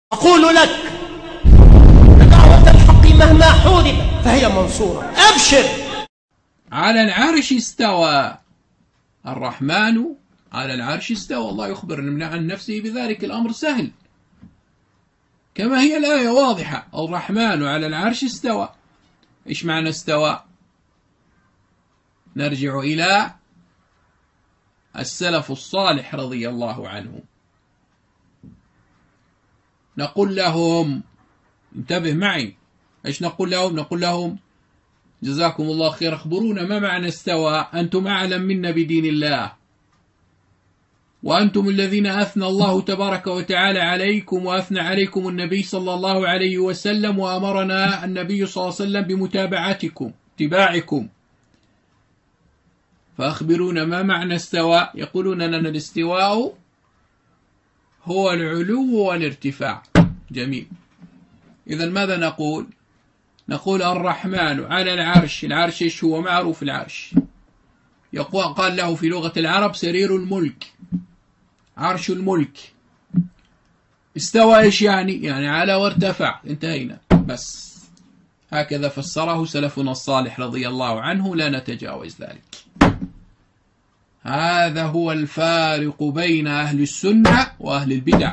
أقول لك دعوة الحق مهما حورب فهي منصورة. أبشر. على العرش استوى الرحمن، على العرش استوى. الله يخبر عن نفسه بذلك، الأمر سهل كما هي الآية واضحة. الرحمن على العرش استوى. إيش معنى استوى؟ نرجع إلى السلف الصالح رضي الله عنهم، نقول لهم، انتبه معي، ايش نقول لهم؟ نقول لهم جزاكم الله خير، اخبرونا ما معنى استوى، أنتم أعلم منا بدين الله، وأنتم الذين أثنى الله تبارك وتعالى عليكم، وأثنى عليكم النبي صلى الله عليه وسلم، وأمرنا النبي صلى الله عليه وسلم بمتابعتكم، اتباعكم، فأخبرونا ما معنى استوى. يقولون أن الاستواء هو العلو والارتفاع. جميل. إذن ماذا نقول؟ نقول الرحمن على العرش. العرش إيش هو؟ معروف العرش، قال له في لغة العرب سرير الملك، عرش الملك. استوى إيش يعني؟ يعني على وارتفع. انتهينا. بس هكذا فسره سلفنا الصالح رضي الله عنه، لا نتجاوز ذلك. هذا هو الفارق بين أهل السنة وأهل البدع.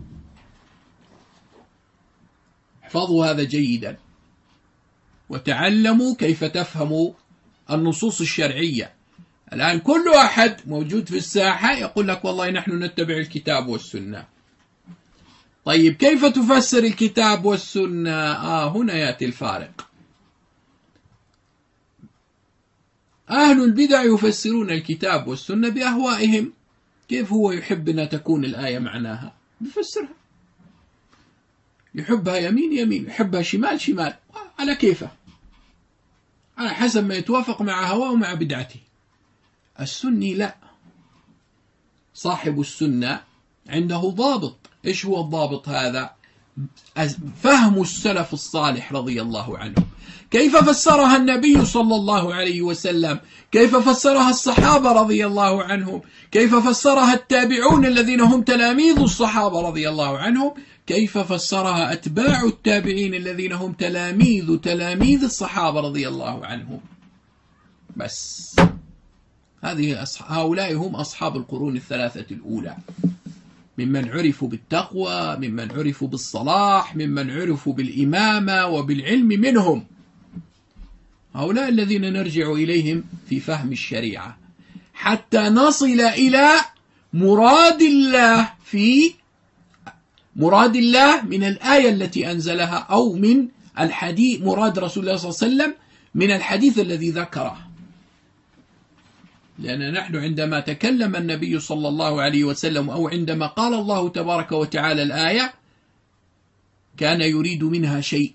احفظوا هذا جيدا، وتعلموا كيف تفهموا النصوص الشرعية. الآن كل أحد موجود في الساحة يقول لك والله نحن نتبع الكتاب والسنة. طيب كيف تفسر الكتاب والسنة؟ هنا يأتي الفارق. أهل البدع يفسرون الكتاب والسنة بأهوائهم. كيف هو يحب أن تكون الآية معناها؟ بفسرها، يحبها يمين يمين، يحبها شمال شمال، على كيفه، على حسب ما يتوافق مع هواه ومع بدعته. السني لا، صاحب السنة عنده ضابط. إيش هو الضابط هذا؟ فهم السلف الصالح رضي الله عنهم، كيف فسرها النبي صلى الله عليه وسلم، كيف فسرها الصحابة رضي الله عنهم، كيف فسرها التابعون الذين هم تلاميذ الصحابة رضي الله عنهم، كيف فسرها أتباع التابعين الذين هم تلاميذ الصحابة رضي الله عنهم. بس هؤلاء هم أصحاب القرون الثلاثة الأولى، ممن عرفوا بالتقوى، ممن عرفوا بالصلاح، ممن عرفوا بالإمامة وبالعلم منهم. هؤلاء الذين نرجع إليهم في فهم الشريعة حتى نصل إلى مراد الله، في مراد الله من الآية التي أنزلها، أو من الحديث، مراد رسول الله صلى الله عليه وسلم من الحديث الذي ذكره. لأن نحن عندما تكلم النبي صلى الله عليه وسلم، أو عندما قال الله تبارك وتعالى الآية، كان يريد منها شيء،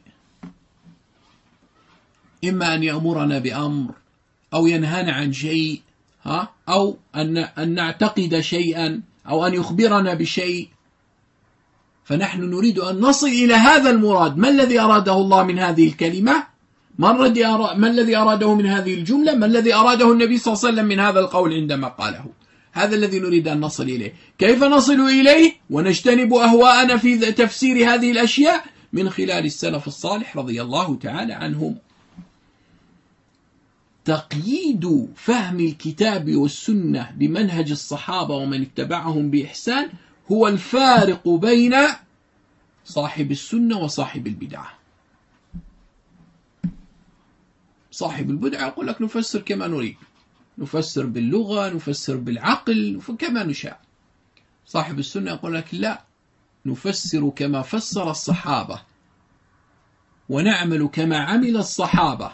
إما أن يأمرنا بأمر، أو ينهانا عن شيء، أو أن نعتقد شيئا، أو أن يخبرنا بشيء. فنحن نريد أن نصل إلى هذا المراد. ما الذي أراده الله من هذه الكلمة؟ ما الذي أراده من هذه الجملة؟ ما الذي أراده النبي صلى الله عليه وسلم من هذا القول عندما قاله؟ هذا الذي نريد أن نصل إليه. كيف نصل إليه ونجتنب أهواءنا في تفسير هذه الأشياء؟ من خلال السلف الصالح رضي الله تعالى عنهم. تقييد فهم الكتاب والسنة بمنهج الصحابة ومن اتبعهم بإحسان هو الفارق بين صاحب السنة وصاحب البدعة. صاحب البدعة يقول لك نفسر كما نريد، نفسر باللغة، نفسر بالعقل، كما نشاء. صاحب السنة يقول لك لا، نفسر كما فسر الصحابة، ونعمل كما عمل الصحابة.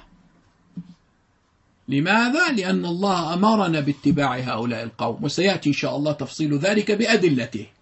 لماذا؟ لأن الله أمرنا باتباع هؤلاء القوم، وسيأتي إن شاء الله تفصيل ذلك بأدلته.